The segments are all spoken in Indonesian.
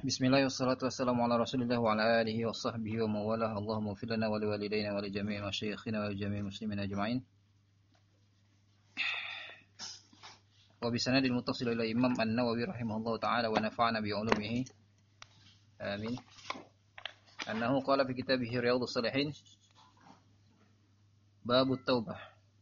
Bismillah wassalatu wassalamu ala Rasulillah wa ala alihi wa sahbihi wa mawalah. Allahumma ighfir lana wa liwalidayna wa li jami'i masyayikhina wa li jami'il muslimin ajma'in. Wa bi sanadil muttasil ila Imam An-Nawawi rahimahullahu ta'ala wa nafa'ana bi 'ulumihi. Amin. Annahu qala fi kitabih Riyadhus Shalihin Babut Taubah.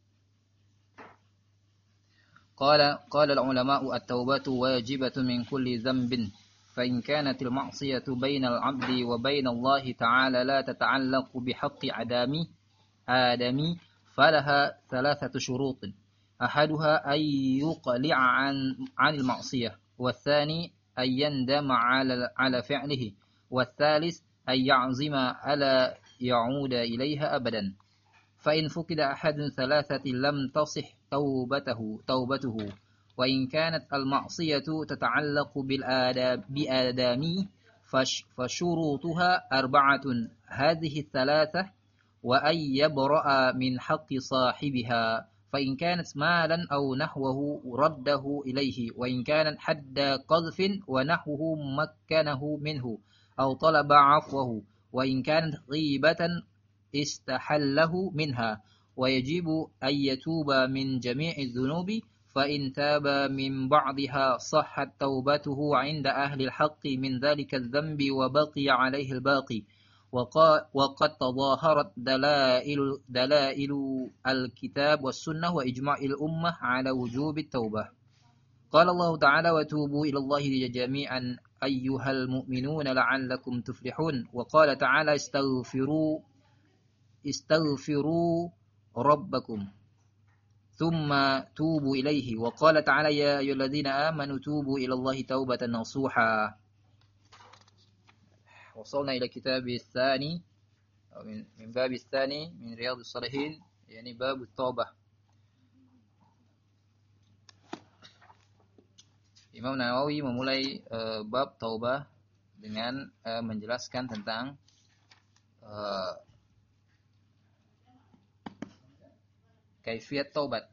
Qala al-ulama'u at-taubatu wajibatun min kulli dhanbin. فإن كانت المعصية بين العبد وبين الله تعالى لا تتعلق بحق آدمي فلها ثلاثة شروط أحدها أن يقلع عن المعصية والثاني أن يندم على فعله والثالث أن يعزم ألا يعود إليها أبدا فإن فقد أحد ثلاثة لم تصح توبته وإن كانت المعصية تتعلق بآدمي فشروطها أربعة هذه الثلاثة وأن يبرأ من حق صاحبها فإن كانت مالا أو نحوه رده إليه وإن كانت حد قذف ونحوه مكنه منه أو طلب عفوه وإن كانت غيبة استحله منها ويجب أن يتوب من جميع الذنوب فإن تاب من بعضها صحت توبته عند أهل الحق من ذلك الذنب وبقي عليه الباقي وقد تظاهرت دلائل الكتاب والسنة وإجماع الأمة على وجوب التوبة قال الله تعالى وتوبوا إلى الله جميعا أيها المؤمنون لعلكم تفلحون وقال تعالى استغفروا ربكم ثم توبوا إليه وقال تعالى يا أيها الذين آمنوا توبوا إلى الله توبة نصوحا وصلنا إلى كتاب الثاني أو من باب الثاني من رياض الصالحين يعني باب التوبة. Imam Nawawi memulai bab taubah dengan menjelaskan tentang kaifiyat taubat.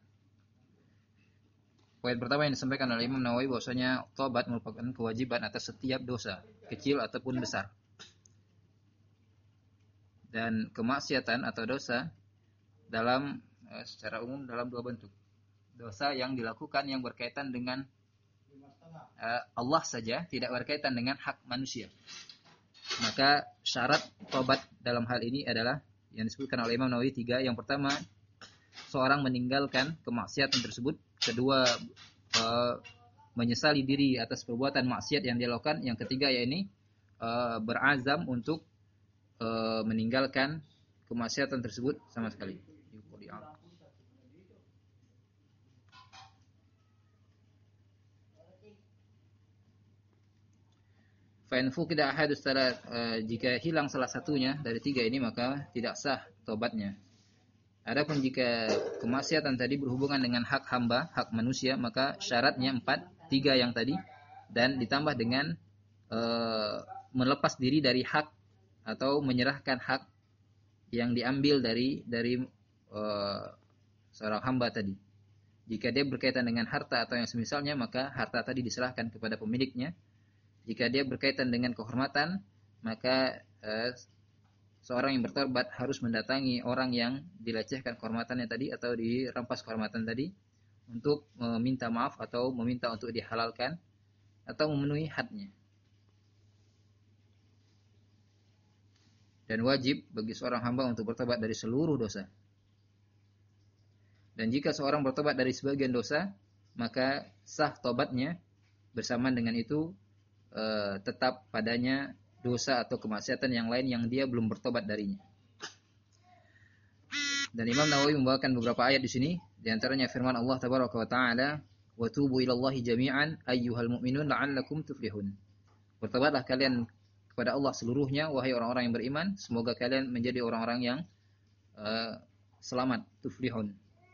Poin pertama yang disampaikan oleh Imam Nawawi bahwasanya taubat merupakan kewajiban atas setiap dosa, kecil ataupun besar. Dan kemaksiatan atau dosa dalam secara umum dalam dua bentuk. Dosa yang dilakukan yang berkaitan dengan Allah saja, tidak berkaitan dengan hak manusia. Maka syarat taubat dalam hal ini adalah yang disebutkan oleh Imam Nawawi 3. Yang pertama, seorang meninggalkan kemaksiatan tersebut. Kedua, menyesali diri atas perbuatan maksiat yang dia lakukan. Yang ketiga, yaitu berazam untuk meninggalkan kemaksiatan tersebut sama sekali. Jika hilang salah satunya dari 3 ini maka tidak sah tobatnya. Adapun jika kemaksiatan tadi berhubungan dengan hak hamba, hak manusia, maka syaratnya 3 yang tadi dan ditambah dengan melepas diri dari hak atau menyerahkan hak yang diambil dari seorang hamba tadi. Jika dia berkaitan dengan harta atau yang semisalnya, maka harta tadi diserahkan kepada pemiliknya. Jika dia berkaitan dengan kehormatan, maka seorang yang bertobat harus mendatangi orang yang dilecehkan kehormatannya tadi atau dirampas kehormatan tadi untuk meminta maaf atau meminta untuk dihalalkan atau memenuhi hadnya. Dan wajib bagi seorang hamba untuk bertobat dari seluruh dosa. Dan jika seorang bertobat dari sebagian dosa, maka sah tobatnya. Bersamaan dengan itu tetap padanya dosa atau kemaksiatan yang lain yang dia belum bertobat darinya. Dan Imam Nawawi membawakan beberapa ayat di sini, di antaranya firman Allah Tabaraka wa Ta'ala, "Wa tubu ilallahi jami'an ayyuhal mu'minun la'allakum tuflihun." Bertobatlah kalian kepada Allah seluruhnya wahai orang-orang yang beriman, semoga kalian menjadi orang-orang yang selamat, tuflihun.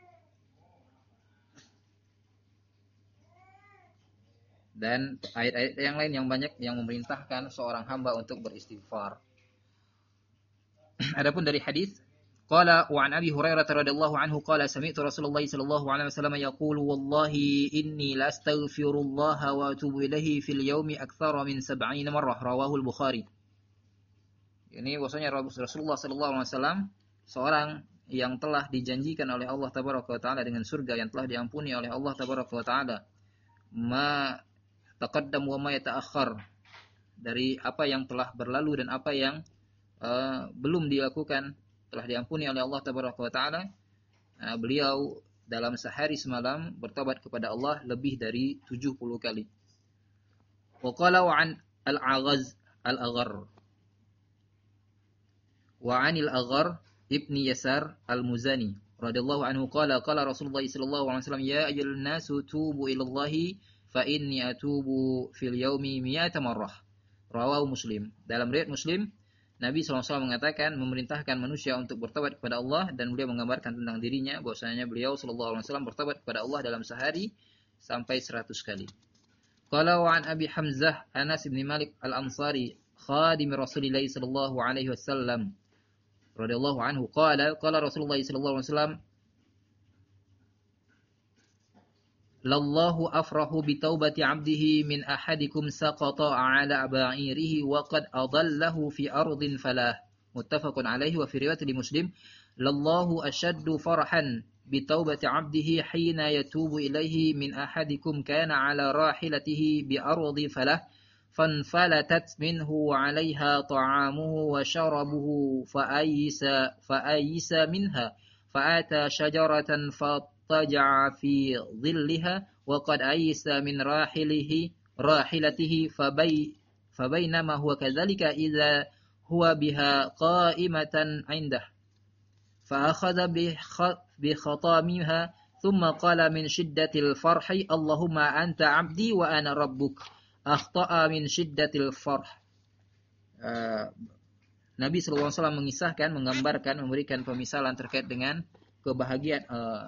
Dan ayat-ayat yang lain yang banyak yang memerintahkan seorang hamba untuk beristighfar. Adapun dari hadis Qala wa an Abi Hurairah radhiyallahu anhu qala sami'tu Rasulullah sallallahu alaihi wasallam yaqulu wallahi inni la astaghfirullah wa atubu ilaihi fil yaumi aktsara min 70 marrah rawahu al-Bukhari. Ini bahwasanya Rasulullah sallallahu alaihi wasallam seorang yang telah dijanjikan oleh Allah tabaraka wa taala dengan surga, yang telah diampuni oleh Allah tabaraka wa taala ma taqaddam wa ma yata'akhkhar, dari apa yang telah berlalu dan apa yang belum dilakukan, telah diampuni oleh Allah tabaraka wa taala. Beliau dalam sehari semalam bertobat kepada Allah lebih dari 70 kali. Wa qala wa an al-Agharr wa 'anil Agharr ibni Yasar al-Muzani radhiyallahu anhu qala qala Rasulullah sallallahu alaihi wasallam ya ayyuhan nasu tubu ila Allah fa inni atubu fil yaumi 100 marrah rawahu Muslim. Dalam riwayat Muslim, Nabi SAW mengatakan, memerintahkan manusia untuk bertobat kepada Allah, dan beliau menggambarkan tentang dirinya bahwasanya beliau sallallahu alaihi wasallam bertobat kepada Allah dalam sehari sampai 100 kali. Qala wa an Abi Hamzah Anas bin Malik Al-Ansari khadim Rasulillah sallallahu alaihi wasallam radhiyallahu anhu qala qala Rasulullah sallallahu alaihi wasallam lallahu afrahu bi taubati 'abdihi min ahadikum saqata 'ala ba'irihi wa qad adallahu fi ardin falah. Muttafaqun alaihi wa fi riwayat Muslim lallahu ashaddu farahan bi taubati 'abdihi hina yatubu ilaihi min ahadikum kana 'ala rahilatihi bi ardi falah fanfalatat minhu 'alaiha ta'amuhu wa sharabuhu fa'ayisa minha fa'ata shajaratan فاضطجع في ظلها وقد أيس من راحلته فبينما هو كذلك إذا هو بها قائمة عنده فأخذ بخطامها ثم قال من شدة الفرح اللهم أنت عبدي وأنا ربك أخطأ من شدة الفرح. Nabi SAW mengisahkan, menggambarkan, memberikan pemisalan terkait dengan kebahagiaan,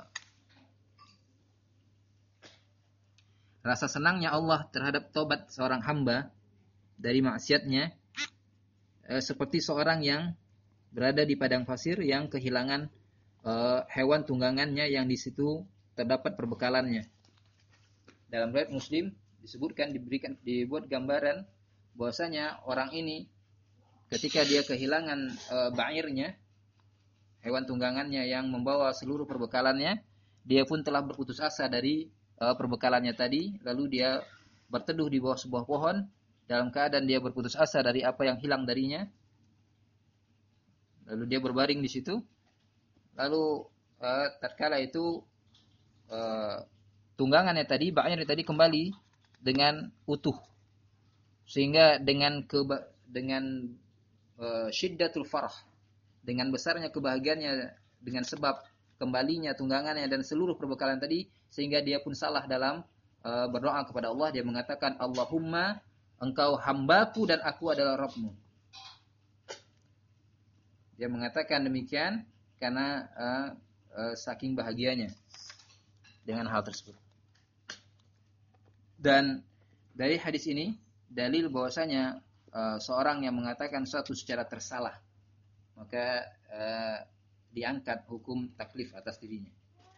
rasa senangnya Allah terhadap tobat seorang hamba dari maksiatnya, seperti seorang yang berada di padang pasir yang kehilangan hewan tunggangannya yang di situ terdapat perbekalannya. Dalam riwayat Muslim disebutkan, dibuat gambaran bahwasanya orang ini ketika dia kehilangan ba'irnya, hewan tunggangannya yang membawa seluruh perbekalannya, dia pun telah berputus asa dari perbekalannya tadi, lalu dia berteduh di bawah sebuah pohon dalam keadaan dia berputus asa dari apa yang hilang darinya. Lalu dia berbaring di situ. Lalu tatkala itu tunggangannya tadi, ba'irnya tadi kembali dengan utuh. Sehingga dengan syiddatul farah, dengan besarnya kebahagiaannya dengan sebab kembalinya tunggangannya dan seluruh perbekalan tadi, sehingga dia pun salah dalam berdoa kepada Allah. Dia mengatakan, Allahumma, engkau hambaku dan aku adalah Rabbmu. Dia mengatakan demikian karena saking bahagianya dengan hal tersebut. Dan dari hadis ini dalil bahwasanya seorang yang mengatakan sesuatu secara tersalah, maka diangkat hukum taklif atas dirinya.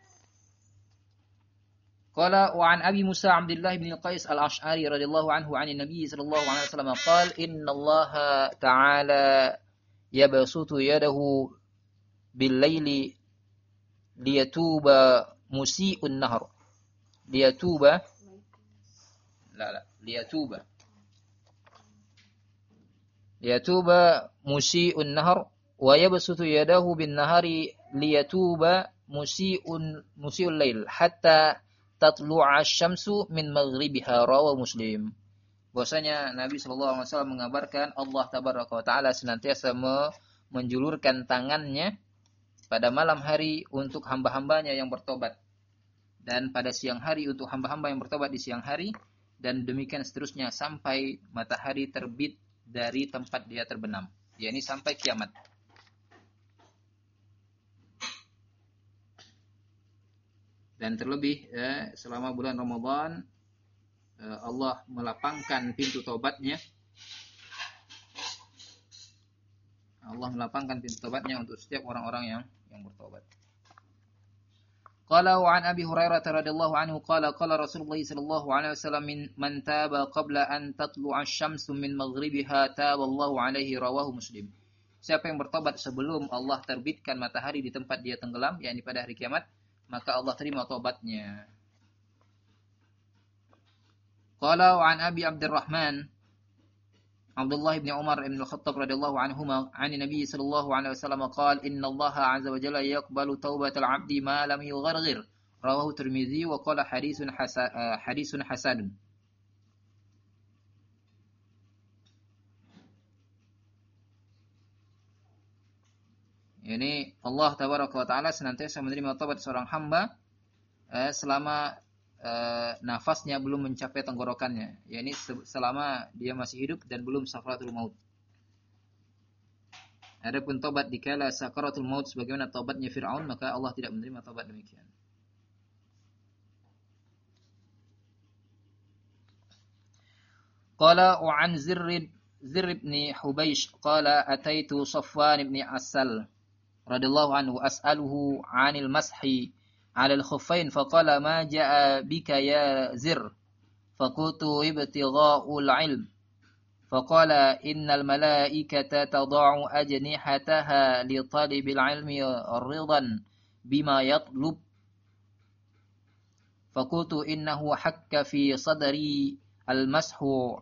Qala wa an Abi Musa Abdullah bin Qais al-Ash'ari radhiyallahu anhu 'an Nabi sallallahu alaihi wasallam qala innallaha ta'ala yabsutu yadahu bil-laili liyatuba musii'un nahar. Liyatuba musii'un nahar wa yabsutu yadahu bin-nahari liyatuba musii'ul lail hatta tatlu'a asy-syamsu min maghribiha rawahu Muslim. Bahwasanya Nabi sallallahu alaihi wasallam mengabarkan Allah tabaraka wa taala senantiasa menjulurkan tangannya pada malam hari untuk hamba-hambanya yang bertobat, dan pada siang hari untuk hamba-hamba yang bertobat di siang hari, dan demikian seterusnya sampai matahari terbit dari tempat dia terbenam, yakni sampai kiamat. Dan terlebih selama bulan Ramadan Allah melapangkan pintu taubatnya. Allah melapangkan pintu taubatnya untuk setiap orang-orang yang bertobat. Qala wa an Abi Hurairah radhiyallahu anhu qala qala Rasulullah sallallahu alaihi wasallam man taba qabla an tatlu'a asy-syamsu min maghribiha taballahu alaihi rawahu Muslim. Siapa yang bertobat sebelum Allah terbitkan matahari di tempat dia tenggelam, yakni pada hari kiamat, maka Allah terima taubatnya. Qala wa an Abi Abdurrahman Abdullah bin Umar bin Al-Khattab radhiyallahu anhuma 'an Nabi sallallahu alaihi wasallam qala inna Allah 'azza wa jalla yaqbalu taubatal 'abdi ma lam yugharghir rawahu Tirmizi wa qala hadisun hasan. Ini Allah tabaraka wa taala senantiasa menerima taubat seorang hamba selama nafasnya belum mencapai tenggorokannya, yakni selama dia masih hidup dan belum sakaratul maut. Adapun taubat dikala sakaratul maut sebagaimana taubatnya Firaun, maka Allah tidak menerima taubat demikian. Qala wa an Zirr ibn Hubaysh qala ataitu Safwan ibn Asal radhiyallahu anhu as'aluhu 'anil mashi على الخفين فقال ما جاء بك يا زر فقلت ابتغاء العلم فقال إن الملائكة تضع أجنحتها لطالب العلم رضا بما يطلب فقلت إنه حك في صدري المسح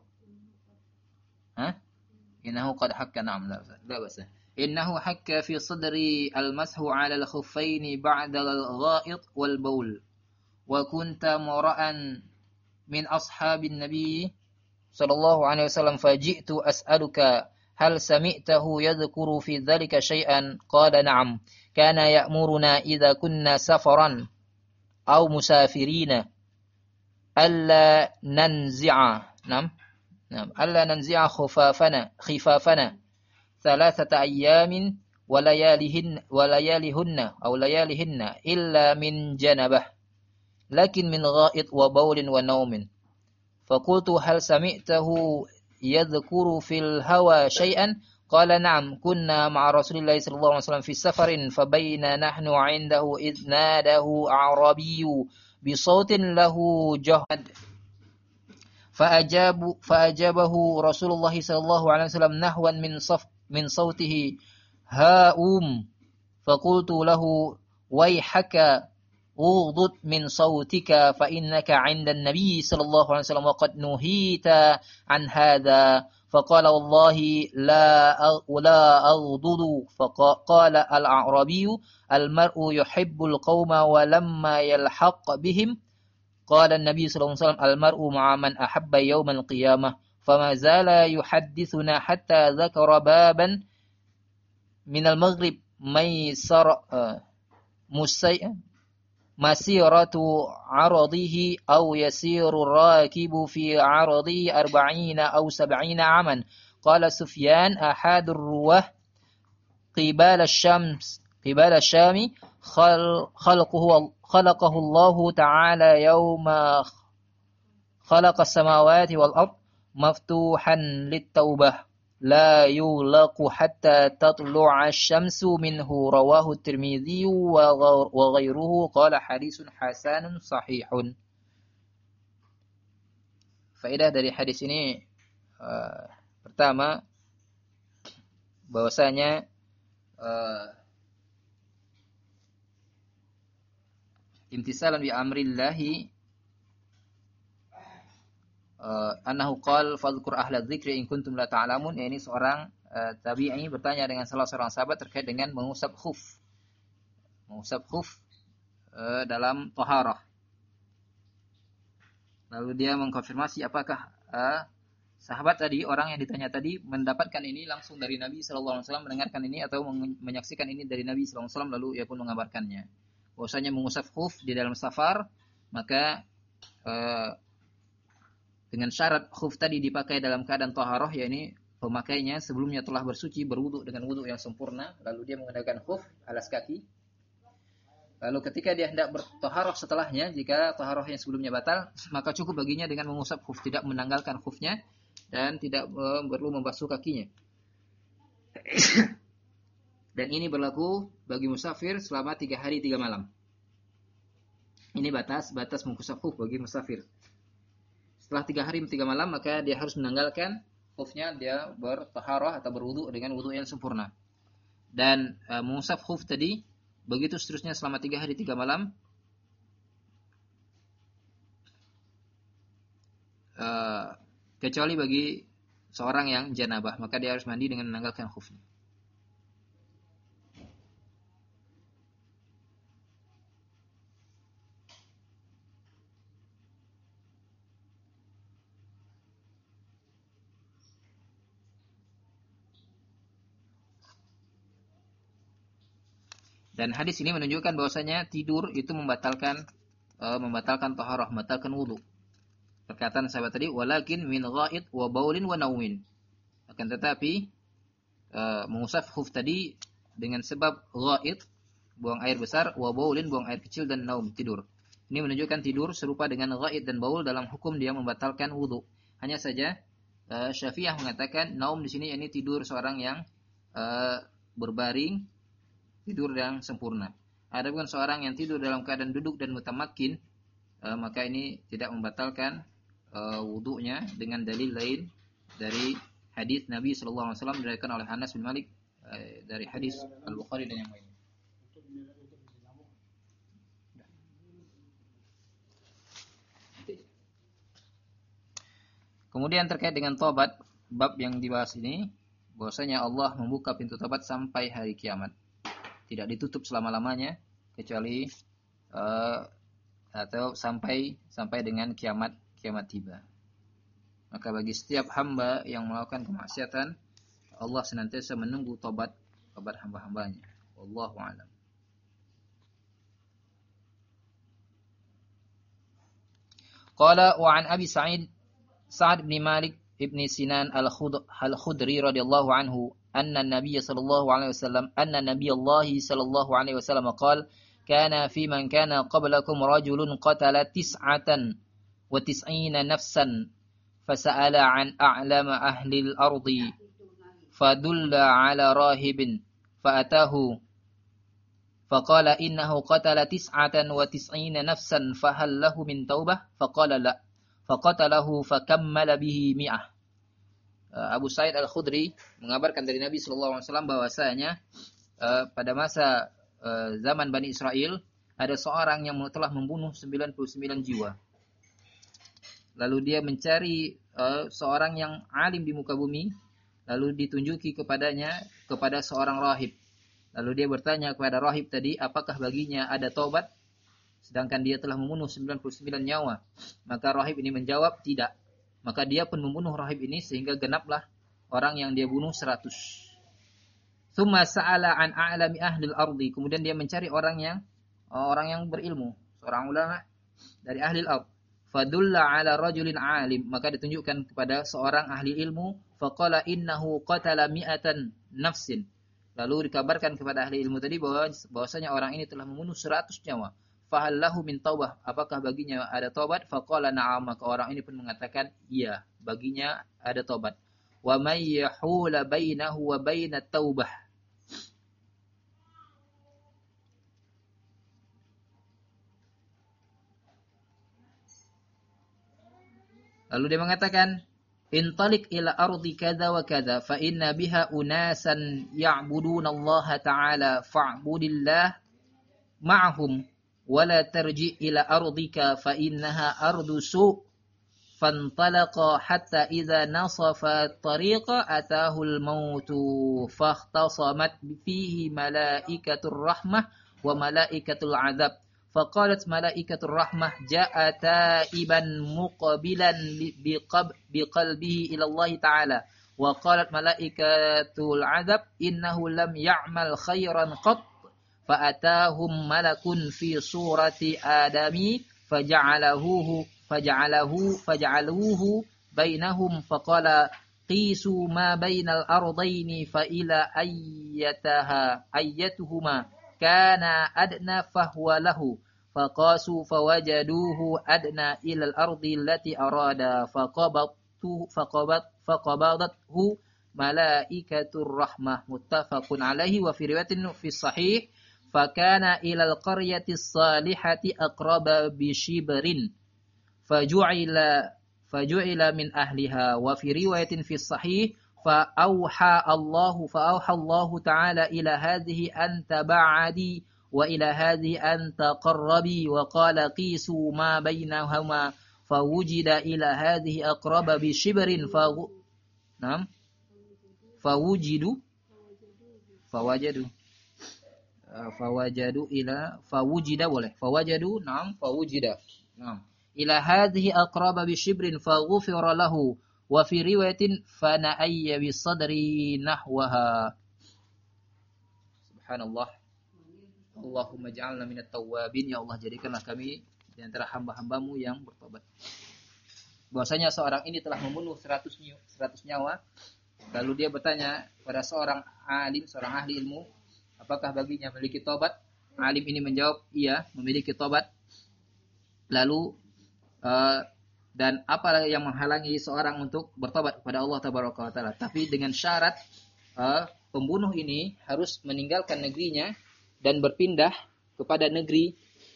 إنه قد حك نعم لا بأس إنه حك في صدري المسح على الخفين بعد الغائط والبول وكنت مرأ من أصحاب النبي صلى الله عليه وسلم فجئت أسألك هل سمعته يذكر في ذلك شيئا قال نعم كان يأمرنا إذا كنا سفرا أو مسافرين ألا ننزع ألا ننزع خفافنا 3 أيام وليالهن إلا من جنبه لكن من غائط وبول ونوم فقلت هل سمعته يذكر في الهوى شيئا قال نعم كنا مع رسول الله صلى الله عليه وسلم في سفر فبين نحن عنده إذ ناده أعرابي بصوت له جهد فأجابه رسول الله صلى الله عليه وسلم نحوا من صوته هاؤم فقلت له ويحك اغضض من صوتك فإنك عند النبي صلى الله عليه وسلم وقد نهيت عن هذا فقال والله لا أغضض فقال الأعرابي المرء يحب القوم ولما يلحق بهم قال النبي صلى الله عليه وسلم المرء مع من أحب يوم القيامة فما زال يحدثنا حتى ذكر بابا من المغرب مسيرة عرضه أو يسير الراكب في عرضه 40 أو 70 عاما قال سفيان أحد الرواه قبال الشام خلقه الله تعالى يوم خلق السماوات والأرض مفتوحا للتوبة لا يغلق حتى تطلع الشمس منه رواه الترمذي وغيره قال حديث حسن صحيح. Faedah dari hadis ini pertama bahwasanya imtisalan bi amrillahi annahu qala fadhkur ahla dzikri in kuntum la ta'lamun, ini seorang tabi'i bertanya dengan salah seorang sahabat terkait dengan mengusap khuf dalam taharah. Lalu dia mengkonfirmasi apakah sahabat tadi, orang yang ditanya tadi, mendapatkan ini langsung dari Nabi sallallahu alaihi wasallam, mendengarkan ini atau menyaksikan ini dari Nabi sallallahu alaihi wasallam, lalu ia pun mengabarkannya. Bahwasanya mengusap khuf di dalam safar, maka dengan syarat khuf tadi dipakai dalam keadaan taharah, yakni pemakainya sebelumnya telah bersuci, berwudu dengan wudu yang sempurna, lalu dia menggunakan khuf alas kaki. Lalu ketika dia hendak bertaharah setelahnya, jika taharah yang sebelumnya batal, maka cukup baginya dengan mengusap khuf, tidak menanggalkan khufnya dan tidak perlu membasuh kakinya. Dan ini berlaku bagi musafir selama 3 hari 3 malam. Ini batas mengusap khuf bagi musafir. Setelah 3 hari 3 malam maka dia harus menanggalkan khufnya, dia bertaharah atau berwudu dengan wudu yang sempurna. Dan mengusap khuf tadi begitu seterusnya selama 3 hari 3 malam. Kecuali bagi seorang yang janabah, maka dia harus mandi dengan menanggalkan khufnya. Dan hadis ini menunjukkan bahwasanya tidur itu membatalkan taharah, membatalkan wudu. Perkataan sahabat tadi, walakin min ghaid wa baulin wa naumin. Akan tetapi mengusap khuf tadi dengan sebab ghaid, buang air besar, wa baulin, buang air kecil, dan naum, tidur. Ini menunjukkan tidur serupa dengan ghaid dan baul dalam hukum dia membatalkan wudu. Hanya saja Syafi'iyah mengatakan naum di sini yakni tidur seorang yang berbaring, tidur yang sempurna. Adapun seorang yang tidur dalam keadaan duduk dan mutamakin, maka ini tidak membatalkan wudunya dengan dalil lain dari hadis Nabi sallallahu alaihi wasallam diriwayatkan oleh Anas bin Malik dari hadis Al-Bukhari dan yang lainnya. Kemudian terkait dengan tobat, bab yang dibahas ini, bahwasanya Allah membuka pintu tobat sampai hari kiamat. Tidak ditutup selama-lamanya kecuali atau sampai dengan kiamat tiba. Maka bagi setiap hamba yang melakukan kemaksiatan, Allah senantiasa menunggu tobat hamba-hambanya. Wallahu a'lam. Qala wa an Abi Sa'ad bin Malik ibn Sinan al-Khudri radhiyallahu anhu anna Nabiy sallallahu alaihi wasallam qala kana fi man kana qablakum rajulun qatala 99 nafsan fasa'ala an a'lama ahli al-ardi fadulla ala rahibin fa'atahu faqala innahu qatala 99 nafsan fahal lahu min taubah faqala la faqatalahu fakammala bihi mi'ah. Abu Sa'id Al-Khudri mengabarkan dari Nabi sallallahu alaihi wasallam bahwasanya pada masa zaman Bani Israel ada seorang yang telah membunuh 99 jiwa. Lalu dia mencari seorang yang alim di muka bumi, lalu ditunjuki kepada seorang rahib. Lalu dia bertanya kepada rahib tadi, apakah baginya ada taubat? Sedangkan dia telah membunuh 99 nyawa. Maka rahib ini menjawab, tidak. Maka dia pun membunuh rahib ini sehingga genaplah orang yang dia bunuh 100. Tsumma sa'ala an a'lami ahli al-ardi. Kemudian dia mencari orang yang berilmu, seorang ulama dari ahli al-ard. Fadulla ala rajulin alim. Maka ditunjukkan kepada seorang ahli ilmu. Faqala innahu qatala mi'atan nafsin. Lalu dikabarkan kepada ahli ilmu tadi bahwasanya orang ini telah membunuh 100 nyawa. Fahal lahu min taubah, apakah baginya ada taubat? Faqala na'am, maka orang ini pun mengatakan iya, baginya ada taubat. Wa may yahula bainahu wa bainat taubah. Lalu dia mengatakan, intalik ila ardi kadza wa kadza fa inna biha unasan ya'buduna Allah ta'ala fa'budillah ma'hum ولا ترجع إلى أرضك فإنها أرض سوء فانطلق حتى إذا نصف الطريق أتاه الموت فاختصمت فيه ملائكة الرحمة وملائكة العذاب فقالت ملائكة الرحمة جاء تائبا مقبلا بقلبه إلى الله تعالى وقالت ملائكة العذاب إنه لم يعمل خيرا قط فأتاهم ملك في صورة آدم فجعلوه بينهم فقال قيسوا ما بين الأرضين فإلى أيتهما كان أدنى فهو له فقاسوا فوجدوه أدنى إلى الأرض التي أراد فقبضته malaikatur rahmah muttafaqun alaihi wa fi riwayatin fi sahih fakana ilal qaryatis salihati aqraba bi shibrin faju'ila min ahliha wa fi riwayatin fi sahih فأوحى الله تعالى إلى هذه أن تبعدي وإلى هذه أن تقربي وقال قيسوا ما بينهما فوجد إلى هذه أقرب بشبر نعم فوجدوا إلى هذه أقرب بشبر فغفر له وفي رواية فنأي بصدري نحوها. Subhanallah. Allahumma ja'alna minat tawwabin. Ya Allah, jadikanlah kami di antara hamba-hambamu yang bertobat. Bahwasanya seorang ini telah membunuh 100 nyawa. Lalu dia bertanya pada seorang alim, seorang ahli ilmu, apakah baginya memiliki tobat? Alim ini menjawab, iya, memiliki tobat. Lalu dan apa yang menghalangi seorang untuk bertobat kepada Allah Tabaraka wa Ta'ala. Tapi dengan syarat pembunuh ini harus meninggalkan negerinya dan berpindah kepada negeri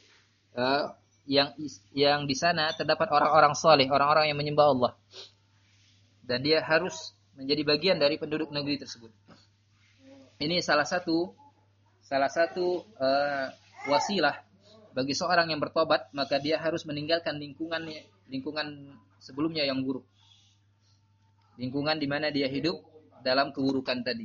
yang di sana terdapat orang-orang saleh, orang-orang yang menyembah Allah. Dan dia harus menjadi bagian dari penduduk negeri tersebut. Ini salah satu wasilah bagi seorang yang bertobat, maka dia harus meninggalkan lingkungan sebelumnya yang buruk. Lingkungan di mana dia hidup dalam keburukan tadi.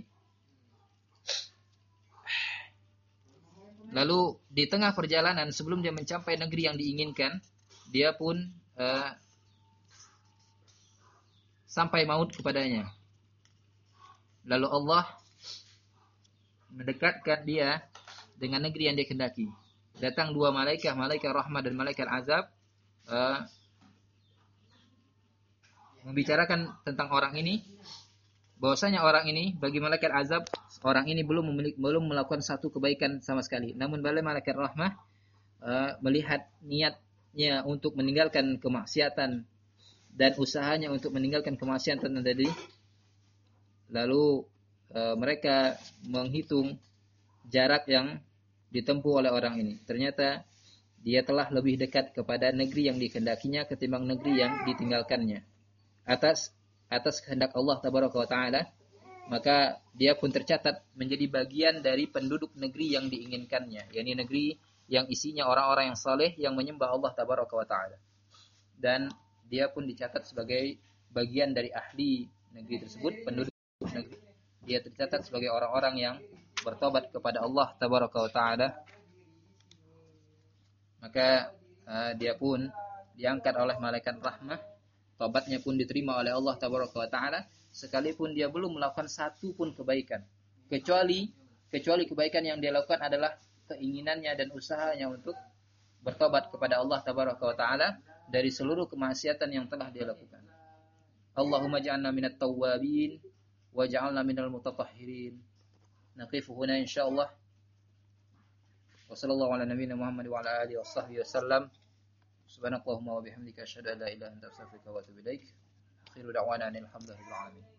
Lalu di tengah perjalanan sebelum dia mencapai negeri yang diinginkan, dia pun sampai maut kepadanya. Lalu Allah mendekatkan dia dengan negeri yang dia kendaki. Datang dua malaikat rahmat dan malaikat azab, membicarakan tentang orang ini, bahwasanya orang ini bagi malaikat azab, orang ini belum melakukan satu kebaikan sama sekali. Namun bala malaikat rahmah melihat niatnya untuk meninggalkan kemaksiatan dan usahanya untuk meninggalkan kemaksiatan tadi, lalu mereka menghitung jarak yang ditempuh oleh orang ini. Ternyata dia telah lebih dekat kepada negeri yang dikehendakinya ketimbang negeri yang ditinggalkannya. Atas kehendak Allah Tabaraka wa Ta'ala, maka dia pun tercatat menjadi bagian dari penduduk negeri yang diinginkannya, yakni negeri yang isinya orang-orang yang saleh yang menyembah Allah Tabaraka wa Ta'ala. Dan dia pun dicatat sebagai bagian dari ahli negeri tersebut, penduduk negeri. Dia tercatat sebagai orang-orang yang bertobat kepada Allah Tabaraka wa Ta'ala. Maka dia pun diangkat oleh malaikat rahmah. Tobatnya pun diterima oleh Allah Tabaraka wa Ta'ala, sekalipun dia belum melakukan satu pun kebaikan. Kecuali kebaikan yang dia lakukan adalah keinginannya dan usahanya untuk bertobat kepada Allah Tabaraka wa Ta'ala dari seluruh kemaksiatan yang telah dia lakukan. Allahumma ja'alna minat tawwabin wa ja'alna minal mutatahhirin. Naqifu huna insyaallah. Wa sallallahu ala nabiyyina Muhammad wa ala alihi washabbihi wasallam. Subhanakallahumma wa bihamdika asyhadu an la ilaha illa anta astaghfiruka wa atubu ilaik. Akhiru da'wana alhamdulillahi rabbil alamin.